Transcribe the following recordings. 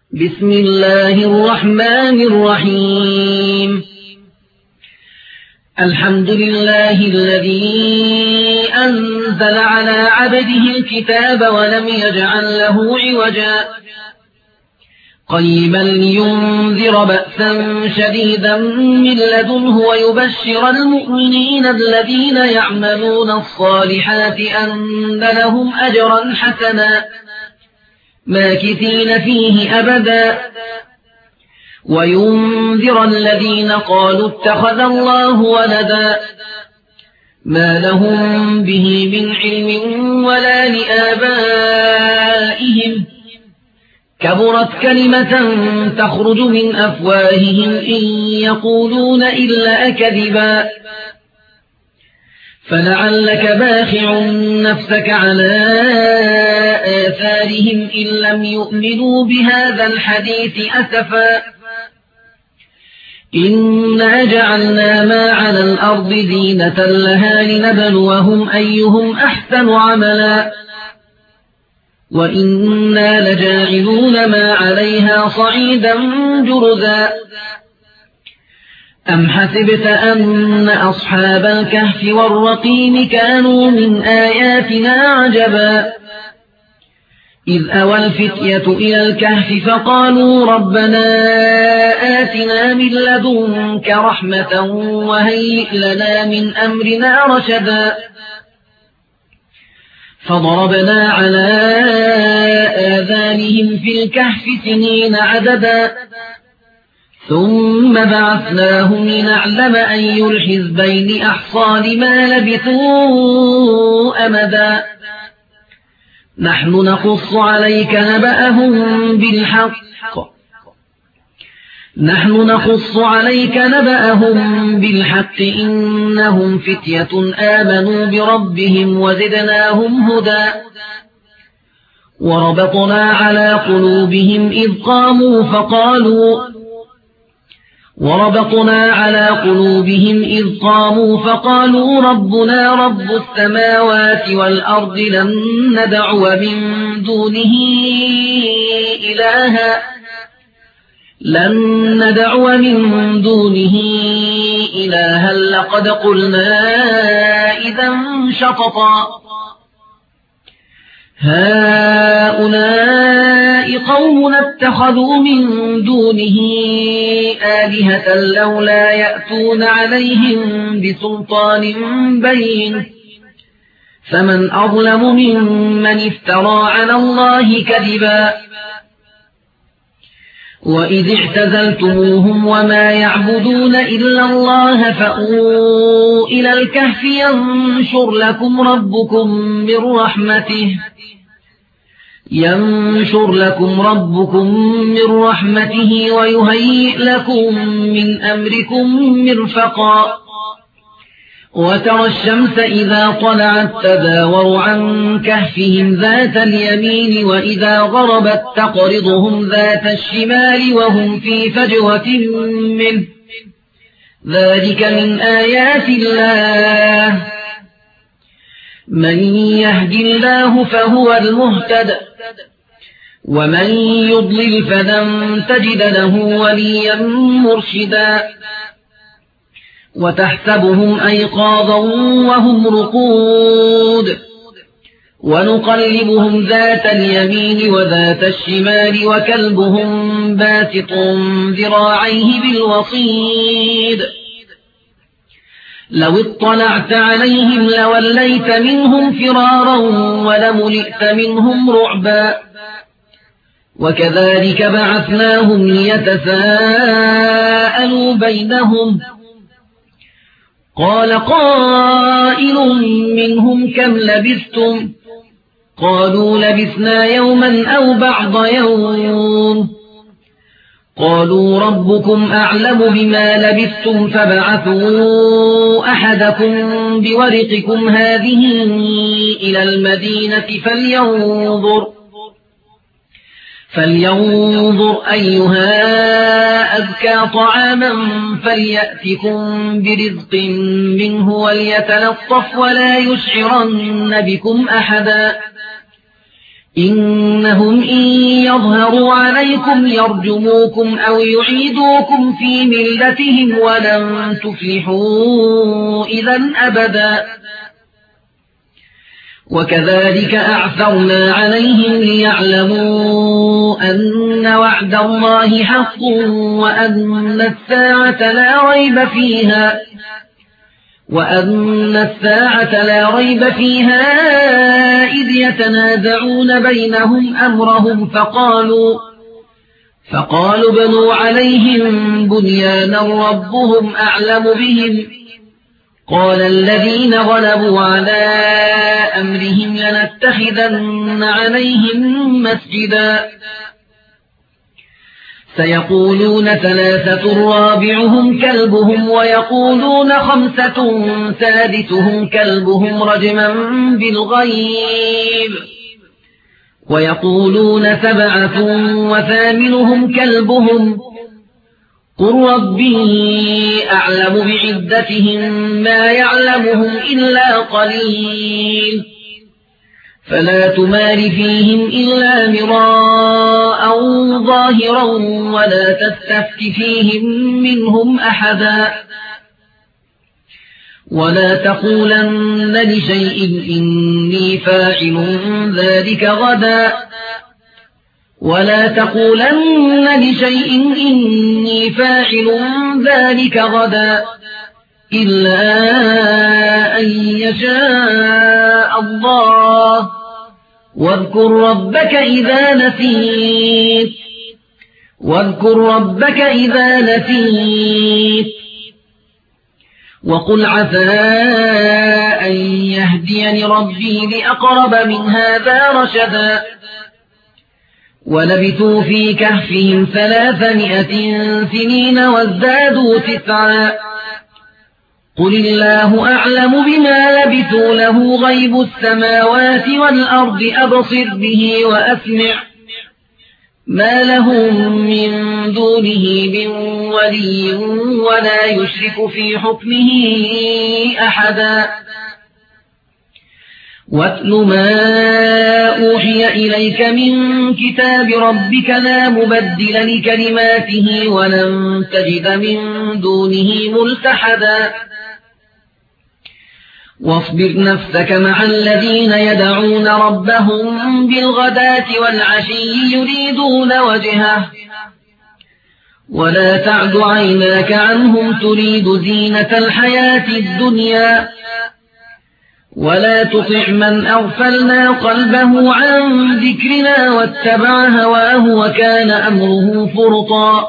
بسم الله الرحمن الرحيم. الحمد لله الذي أنزل على عبده الكتاب ولم يجعل له عوجا قيما لينذر بأسا شديدا من لدنه ويبشر المؤمنين الذين يعملون الصالحات أن لهم أجرا حسنا ماكثين فيه أبدا وينذر الذين قالوا اتخذ الله ولدا ما لهم به من علم ولا لآبائهم كبرت كلمة تخرج من أفواههم إن يقولون إلا كذبا فلعلك باخع نفسك على آثارهم إن لم يؤمنوا بهذا الحديث أسفا إنا جعلنا ما على الأرض زينة لها لنبلوهم أيهم أحسن عملا وإنا لجاعلون ما عليها صعيدا جرزا أم حسبت أن أصحاب الكهف والرقيم كانوا من آياتنا عجبا إذ أوى الفتية إلى الكهف فقالوا ربنا آتنا من لدنك رحمة وهيئ لنا من أمرنا رشدا فضربنا على آذانهم في الكهف سنين عددا ثم بعثناهم لنعلم أي الحزبين أحصى لما لبثوا أمدا نحن نقص عليك نبأهم بالحق إنهم فتية آمنوا بربهم وزدناهم هدى وربطنا على قلوبهم إذ قاموا فقالوا ربنا رب السماوات والأرض لن ندعو من دونه إلها لقد قلنا إذا شططا هؤلاء قومنا اتخذوا من دونه آلهة لولا يأتون عليهم بسلطان بين فمن أظلم ممن افترى على الله كذبا وإذ اعتزلتموهم وما يعبدون إلا الله فأووا إلى الكهف ينشر لكم ربكم من رحمته ويهيئ لكم من أمركم مرفقا وترى الشمس إذا طلعت تزاور عن كهفهم ذات اليمين وإذا غربت تقرضهم ذات الشمال وهم في فجوة منه ذلك من آيات الله من يهد الله فهو المهتد ومن يضلل فلن تجد له وليا مرشدا وتحسبهم أيقاظا وهم رقود ونقلبهم ذات اليمين وذات الشمال وكلبهم باسط ذراعيه بالوصيد لو اطلعت عليهم لوليت منهم فرارا ولملئت منهم رعبا وكذلك بعثناهم ليتساءلوا بينهم قال قائل منهم كم لبثتم قالوا لبثنا يوما أو بعض يوم قالوا ربكم أعلم بما لبثتم فابعثوا أحدكم بورقكم هذه إلى المدينة فلينظر أيها أزكى طعاما فليأتكم برزق منه وليتلطف ولا يشعرن بكم أحدا إنهم إن يظهروا عليكم يرجموكم أو يعيدوكم في ملتهم ولن تفلحوا إذا أبدا وكذلك أعثرنا عليهم ليعلموا أن وعد الله حق وأن الساعة لا ريب فيها إذ يتنازعون بينهم أمرهم فقالوا بنوا عليهم بنيانا ربهم أعلم بهم قال الذين غلبوا على أمرهم لنتخذن عليهم مسجدا سيقولون ثلاثة رابعهم كلبهم ويقولون خمسة سادسهم كلبهم رجما بالغيب ويقولون سبعة وثامنهم كلبهم قل ربي أعلم بعدتهم ما يعلمهم إلا قليل فلا تمار فيهم إلا مراء ظاهرا ولا تستفت فيهم منهم أحدا ولا تقولن لشيء إني فاعل ذلك غدا إلا أن يشاء الله واذكر ربك إذا نسيت وقل عسى أن يهديني ربي لأقرب من هذا رشدا ولبثوا في كهفهم 300 سنين وازدادوا 9 قل الله أعلم بما لبثوا له غيب السماوات والأرض أبصر به وأسمع ما لهم من دونه من ولي ولا يشرك في حكمه أحدا واتل ما أوحي إليك من كتاب ربك لا مبدل لكلماته ولن تجد من دونه ملتحدا واصبر نفسك مع الذين يدعون ربهم بالغداة والعشي يريدون وجهه ولا تعد عيناك عنهم تريد زينة الحياة الدنيا ولا تطع من أغفلنا قلبه عن ذكرنا واتبع هواه وكان أمره فرطا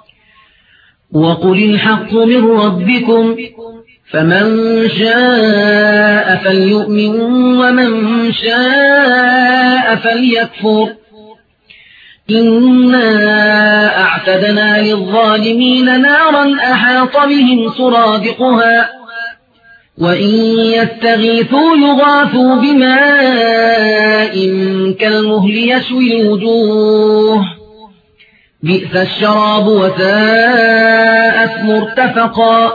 وقل الحق من ربكم فمن شاء فليؤمن ومن شاء فليكفر إنا أعتدنا للظالمين نارا أحاط بهم سرادقها وإن يستغيثوا يغاثوا بماء كالمهل يشوي الوجوه بئس الشراب وساءت مرتفقا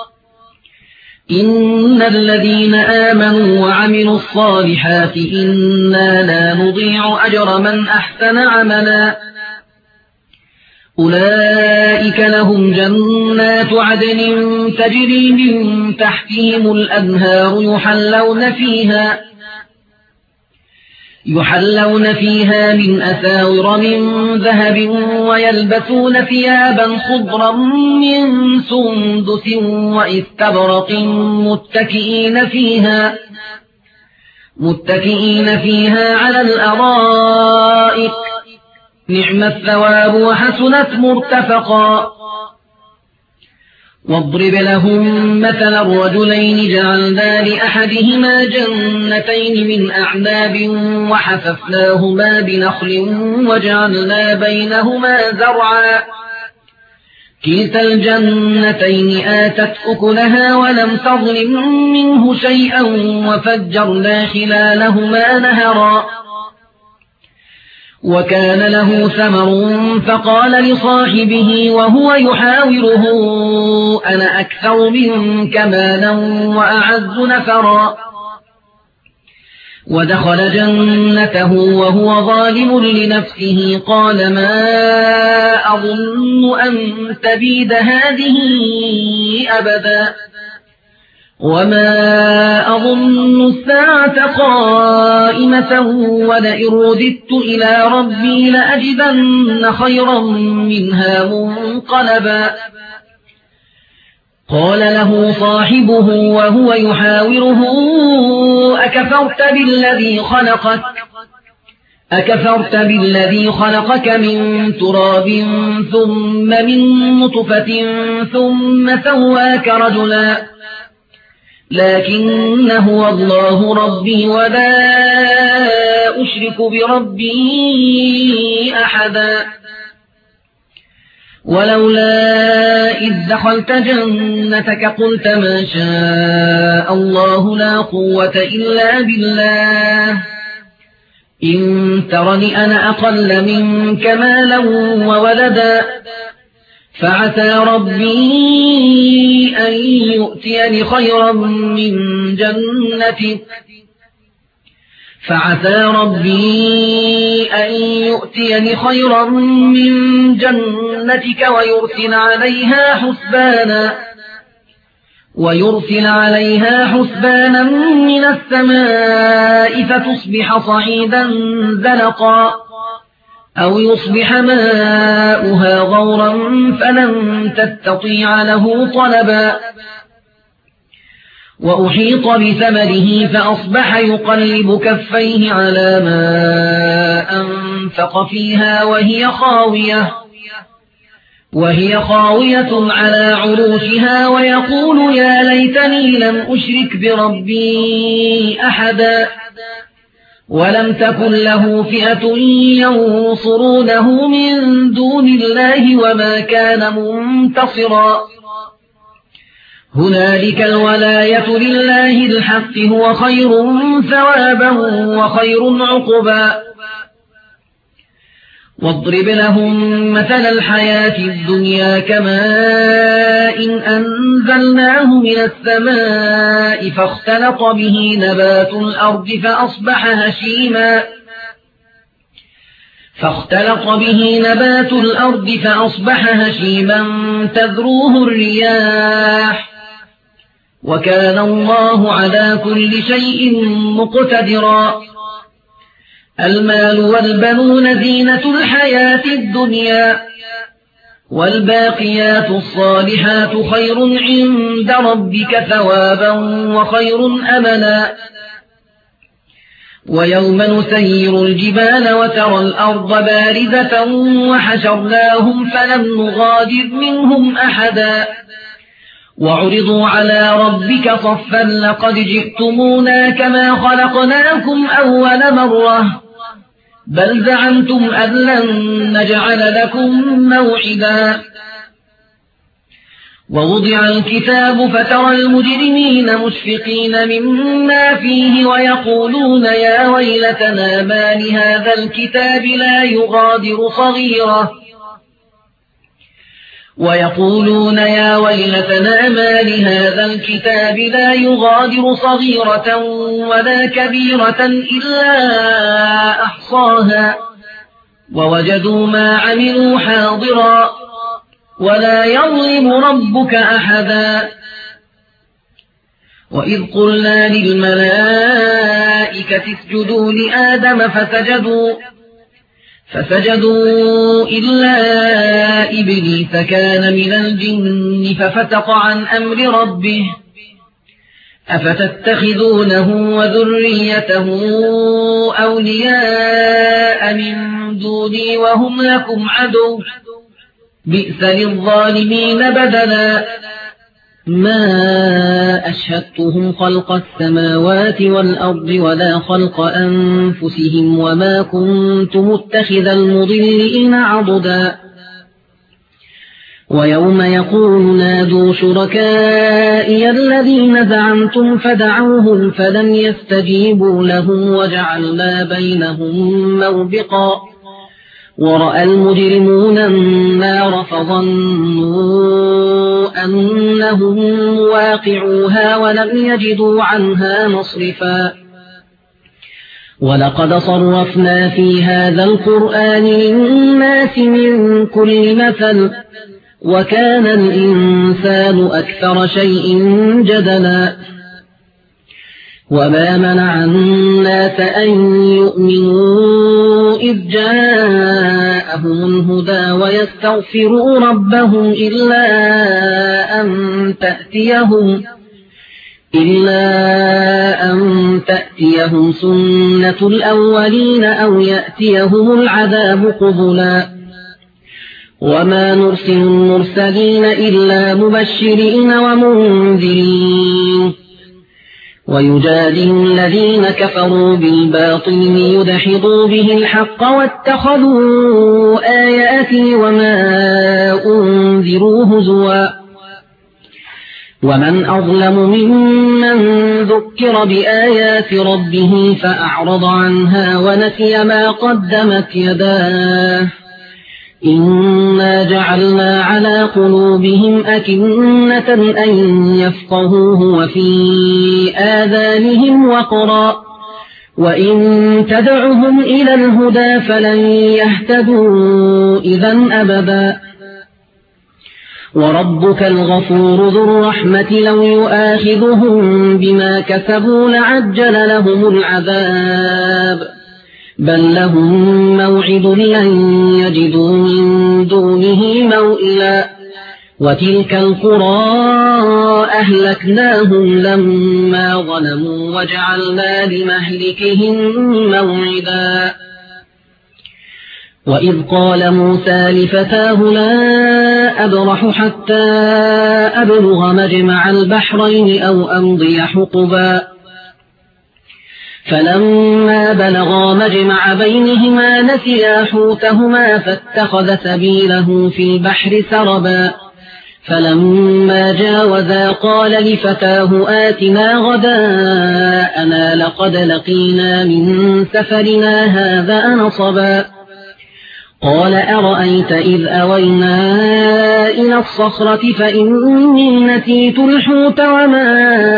إن الذين آمنوا وعملوا الصالحات إنا لا نضيع أجر من أحسن عملا أولئك لهم جنات عدن تجري من تحتهم الأنهار يحلون فيها من أساور من ذهب ويلبسون ثيابا خضرا من سندس وإستبرق متكئين فيها على الأرائك نعم الثواب وحسنت مرتفقا واضرب لهم مثل الرجلين جعلنا لأحدهما جنتين من أعناب وحففناهما بنخل وجعلنا بينهما زرعا كلتا الجنتين آتت أكلها ولم تظلم منه شيئا وفجرنا خلالهما نهرا وكان له ثمر فقال لصاحبه وهو يحاوره أنا أكثر منك مالا وأعز نفرا ودخل جنته وهو ظالم لنفسه قال ما أظن أن تبيد هذه أبدا وما أظن الساعة قائمة ولئن رددت إلى ربي لأجدن خيرا منها منقلبا قال له صاحبه وهو يحاوره أكفرت بالذي خلقك من تراب ثم من نطفة ثم سواك رجلا لكن هو الله ربي ولا أشرك بربي أحدا ولولا إذ دخلت جنتك قلت ما شاء الله لا قوة إلا بالله إن ترني أنا أقل منك مالا وولدا فعسى ربي أن يؤتيني خيرا من جنتك ويرسل عليها حسبانا من السماء فتصبح صعيدا زلقا أو يصبح ماؤها غورا فلن تستطيع له طلبا وأحيط بثمره فأصبح يقلب كفيه على ما أنفق فيها وهي خاوية على عروشها ويقول يا ليتني لم أشرك بربي أحدا ولم تكن له فئة ينصرونه من دون الله وما كان منتصرا هنالك الولاية لله الحق هو خير ثوابا وخير عقبا واضرب لهم مثل الحياة الدنيا كماء أنزلناه من السماء فاختلط به نبات الأرض فأصبح هشيما تذروه الرياح وكان الله على كل شيء مقتدرا المال والبنون زينة الحياة الدنيا والباقيات الصالحات خير عند ربك ثوابا وخير أملا ويوم نسير الجبال وترى الأرض بارزة وحشرناهم فلم نغادر منهم أحدا وعرضوا على ربك صفا لقد جئتمونا كما خلقناكم أول مرة بل زعمتم أن لن نجعل لكم موعدا ووضع الكتاب فترى المجرمين مشفقين مما فيه ويقولون يا ويلتنا ما لهذا الكتاب لا يغادر صغيرة ولا كبيرة إلا أحصاها ووجدوا ما عملوا حاضرا ولا يظلم ربك أحدا وإذ قلنا للملائكة اسجدوا لآدم فسجدوا إلا إبليس كان من الجن ففتق عن أمر ربه أفتتخذونه وذريته أولياء من دوني وهم لكم عدو بئس للظالمين بدلا ما أشهدتهم خلق السماوات والأرض ولا خلق أنفسهم وما كنت متخذ المضلين عضدا ويوم يقول نادوا شركائي الذين زعمتم فدعوهم فلم يستجيبوا لهم وجعلنا بينهم موبقا ورأى المجرمون النار فظنوا أنهم واقعوها ولم يجدوا عنها مصرفا ولقد صرفنا في هذا القرآن للناس من كل مثل وكان الإنسان أكثر شيء جدلا وما منع الناس أن يؤمنوا إذ جاءهم الهدى ويستغفروا ربهم إلا أن تأتيهم سنة الأولين أو يأتيهم العذاب قبلا وما نرسل المرسلين إلا مبشرين ومنذرين ويجادل الذين كفروا بالباطل ليدحضوا به الحق واتخذوا آياتي وما أنذروا هزوا ومن أظلم ممن ذكر بآيات ربه فأعرض عنها ونسي ما قدمت يداه إنا جعلنا على قلوبهم أكنة أن يفقهوه وفي آذانهم وقرا وإن تدعهم إلى الهدى فلن يهتدوا إذا أبدا وربك الغفور ذو الرحمة لو يؤاخذهم بما كسبوا لعجل لهم العذاب بل لهم موعد لن يجدوا من دونه موئلا وتلك القرى أهلكناهم لما ظلموا وجعلنا لمهلكهم موعدا وإذ قال موسى لفتاه لا أبرح حتى أبلغ مجمع البحرين أو أمضي حقبا فلما بلغا مجمع بينهما نسيا حوتهما فاتخذ سبيله في البحر سربا فلما جاوزا قال لفتاه آتنا غداءنا لقد لقينا من سفرنا هذا نصبا قال أرأيت إذ أوينا إلى الصخرة فإني نسيت الحوت وما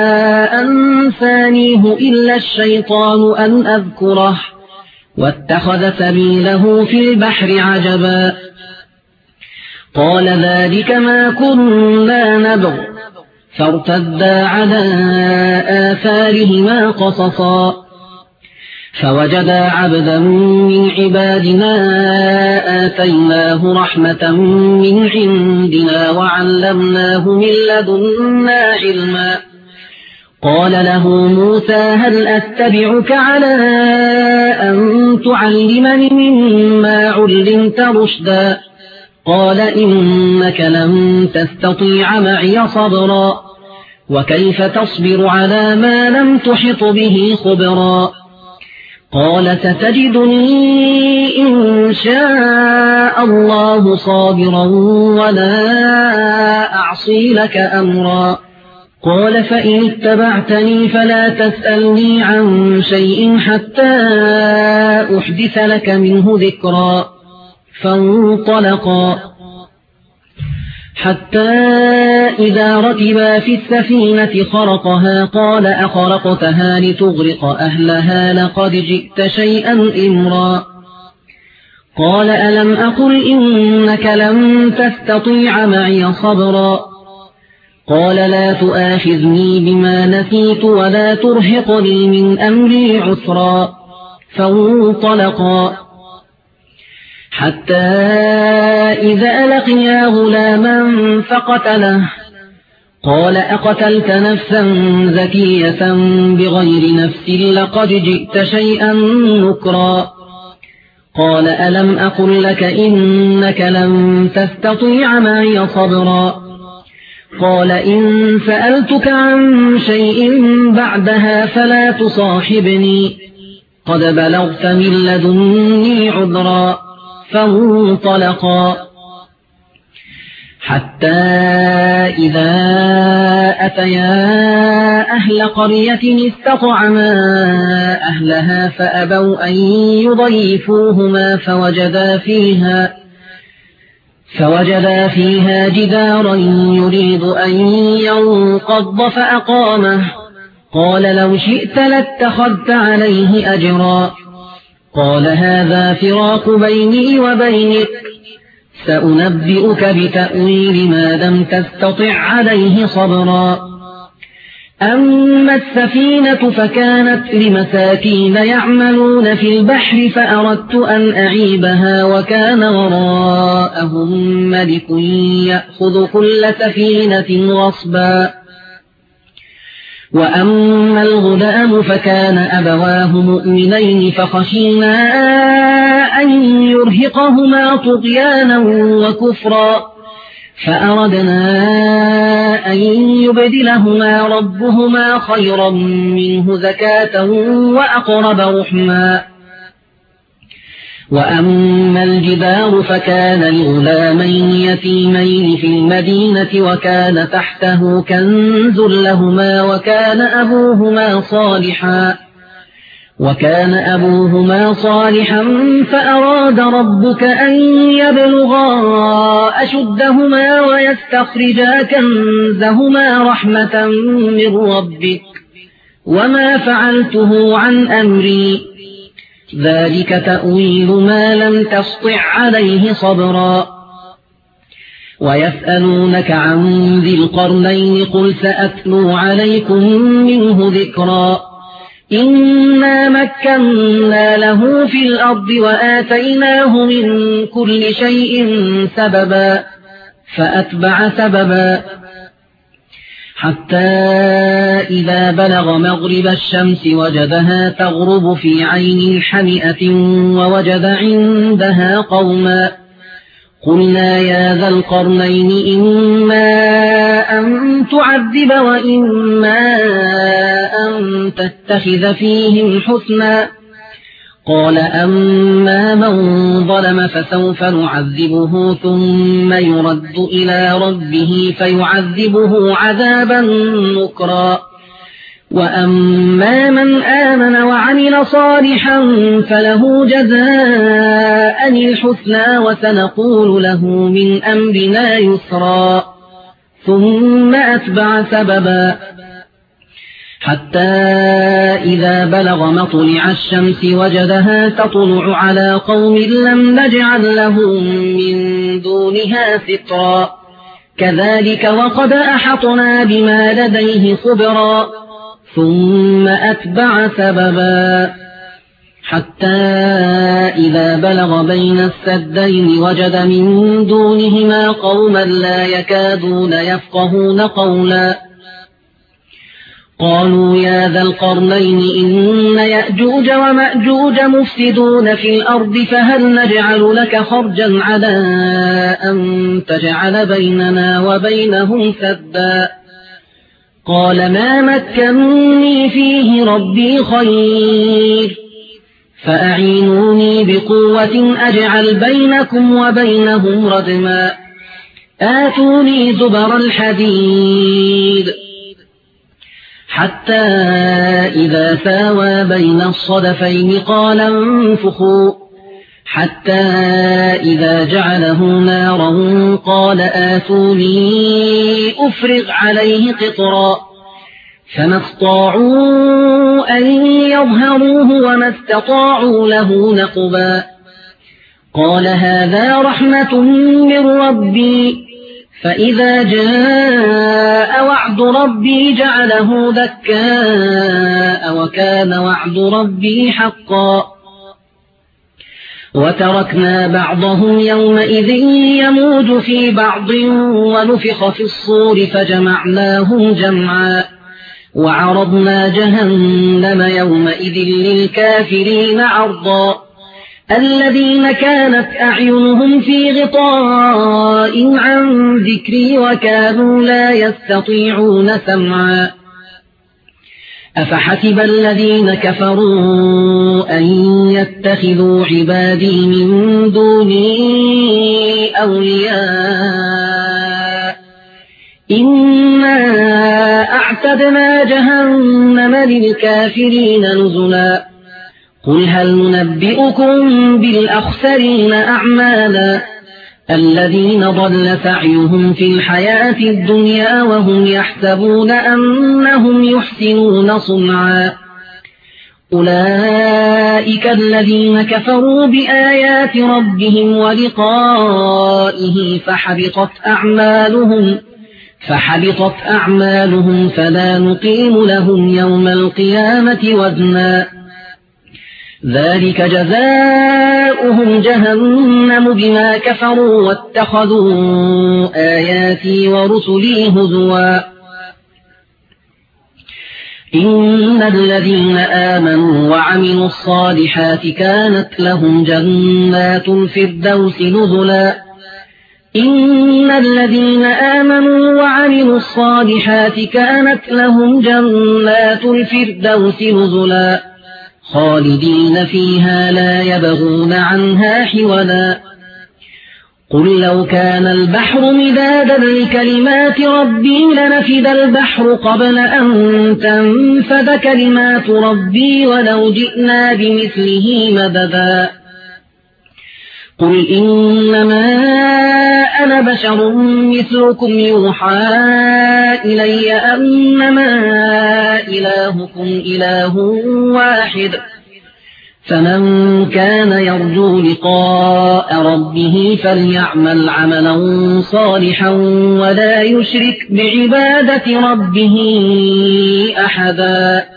أنسانيه إلا الشيطان أن أذكره واتخذ سبيله في البحر عجبا قال ذلك ما كنا نبغ فارتدا على آثارهما قصصا فوجدا عبدا من عبادنا آتيناه رحمة من عندنا وعلمناه من لدنا علما قال له موسى هل أتبعك على أن تعلمني مما علمت رشدا قال إنك لن تستطيع معي صبرا وكيف تصبر على ما لم تحط به خبرا قال ستجدني إن شاء الله صابرا ولا أعصي لك أمرا قال فإن اتبعتني فلا تسألني عن شيء حتى أحدث لك منه ذكرا فانطلقا حتى إذا ركبا في السفينة خرقها قال أخرقتها لتغرق أهلها لقد جئت شيئا إمرا قال ألم أقل إنك لن تستطيع معي صبرا قال لا تؤاخذني بما نسيت ولا ترهقني من أمري عسرا فانطلقا حتى إذا لقيا غلاما فقتله قال أقتلت نفسا زكية بغير نفس لقد جئت شيئا نكرا قال ألم أقل لك إنك لن تستطيع معي صبرا قال إن سألتك عن شيء بعدها فلا تصاحبني قد بلغت من لدني عذرا فانطلقا حتى إذا أتيا أهل قرية استطعما أهلها فأبوا أن يضيفوهما فوجدا فيها جدارا يريد أن ينقض فأقامه قال لو شئت لاتخذت عليه أجرا قال هذا فراق بيني وبينك سأنبئك بتأويل ما لم تستطع عليه صبرا أما السفينة فكانت لمساكين يعملون في البحر فأردت أن أعيبها وكان وراءهم ملك يأخذ كل سفينة غصبا وأما الغلام فكان أبواه مؤمنين فخشينا أن يرهقهما طغيانا وكفرا فأردنا أن يبدلهما ربهما خيرا منه زكاة وأقرب رحما وأما الجدار فكان لغلامين يتيمين في المدينة وكان تحته كنز لهما وكان أبوهما صالحا فأراد ربك أن يبلغا أشدهما ويستخرجا كنزهما رحمة من ربك وما فعلته عن أمري ذلك تأويل ما لم تسطع عليه صبرا ويسألونك عن ذي القرنين قل سأتلو عليكم منه ذكرا إنا مكنا له في الأرض وآتيناه من كل شيء سببا فأتبع سببا حتى إذا بلغ مغرب الشمس وجدها تغرب في عين حمئة ووجد عندها قوما قلنا يا ذا القرنين إما أن تعذب وإما أن تتخذ فيهم حسنا قال أما من ظلم فسوف نعذبه ثم يرد إلى ربه فيعذبه عذابا نكرا وأما من آمن وعمل صالحا فله جزاء الحسنى وسنقول له من أمرنا يسرا ثم أتبع سببا حتى إذا بلغ مطلع الشمس وجدها تطلع على قوم لم نجعل لهم من دونها سترا كذلك وقد أحطنا بما لديه خبرا ثم أتبع سببا حتى إذا بلغ بين السدين وجد من دونهما قوما لا يكادون يفقهون قولا قالوا يا ذا القرنين إن يأجوج ومأجوج مفسدون في الأرض فهل نجعل لك خرجا على أن تجعل بيننا وبينهم سدا قال ما مكنني فيه ربي خير فأعينوني بقوة أجعل بينكم وبينهم ردما آتوني زبر الحديد حتى إذا ساوى بين الصدفين قال انفخوا حتى إذا جعله نارا قال آتوني أفرغ عليه قطرا فما استطاعوا أن يظهروه وما استطاعوا له نقبا قال هذا رحمة من ربي فإذا جاء وعد ربي جعله دكاء وكان وعد ربي حقا وتركنا بعضهم يومئذ يموج في بعض ونفخ في الصور فجمعناهم جمعا وعرضنا جهنم يومئذ للكافرين عرضا الذين كانت أعينهم في غطاء عن ذكري وكانوا لا يستطيعون سمعا أفحسب الذين كفروا أن يتخذوا عبادي من دوني أولياء إنا أعتدنا جهنم للكافرين نزلا قل هل ننبئكم بالأخسرين أعمالا الذين ضل سعيهم في الحياة الدنيا وهم يحسبون أنهم يحسنون صنعا أولئك الذين كفروا بآيات ربهم ولقائه فحبطت أعمالهم فلا نقيم لهم يوم القيامة وزنا ذلك جزاؤهم جهنم بما كفروا واتخذوا آياتي ورسلي هزوا إن الذين آمنوا وعملوا الصالحات كانت لهم جنات الفردوس نزلا إن الذين آمنوا وعملوا الصالحات كانت لهم جنات الفردوس نزلا خالدين فيها لا يبغون عنها حولا قل لو كان البحر مدادا لكلمات ربي لنفد البحر قبل أن تنفد كلمات ربي ولو جئنا بمثله مددا قل إنما أنا بشر مثلكم يوحى إلي أنما إلهكم إله واحد فمن كان يرجو لقاء ربه فليعمل عملا صالحا ولا يشرك بعبادة ربه أحدا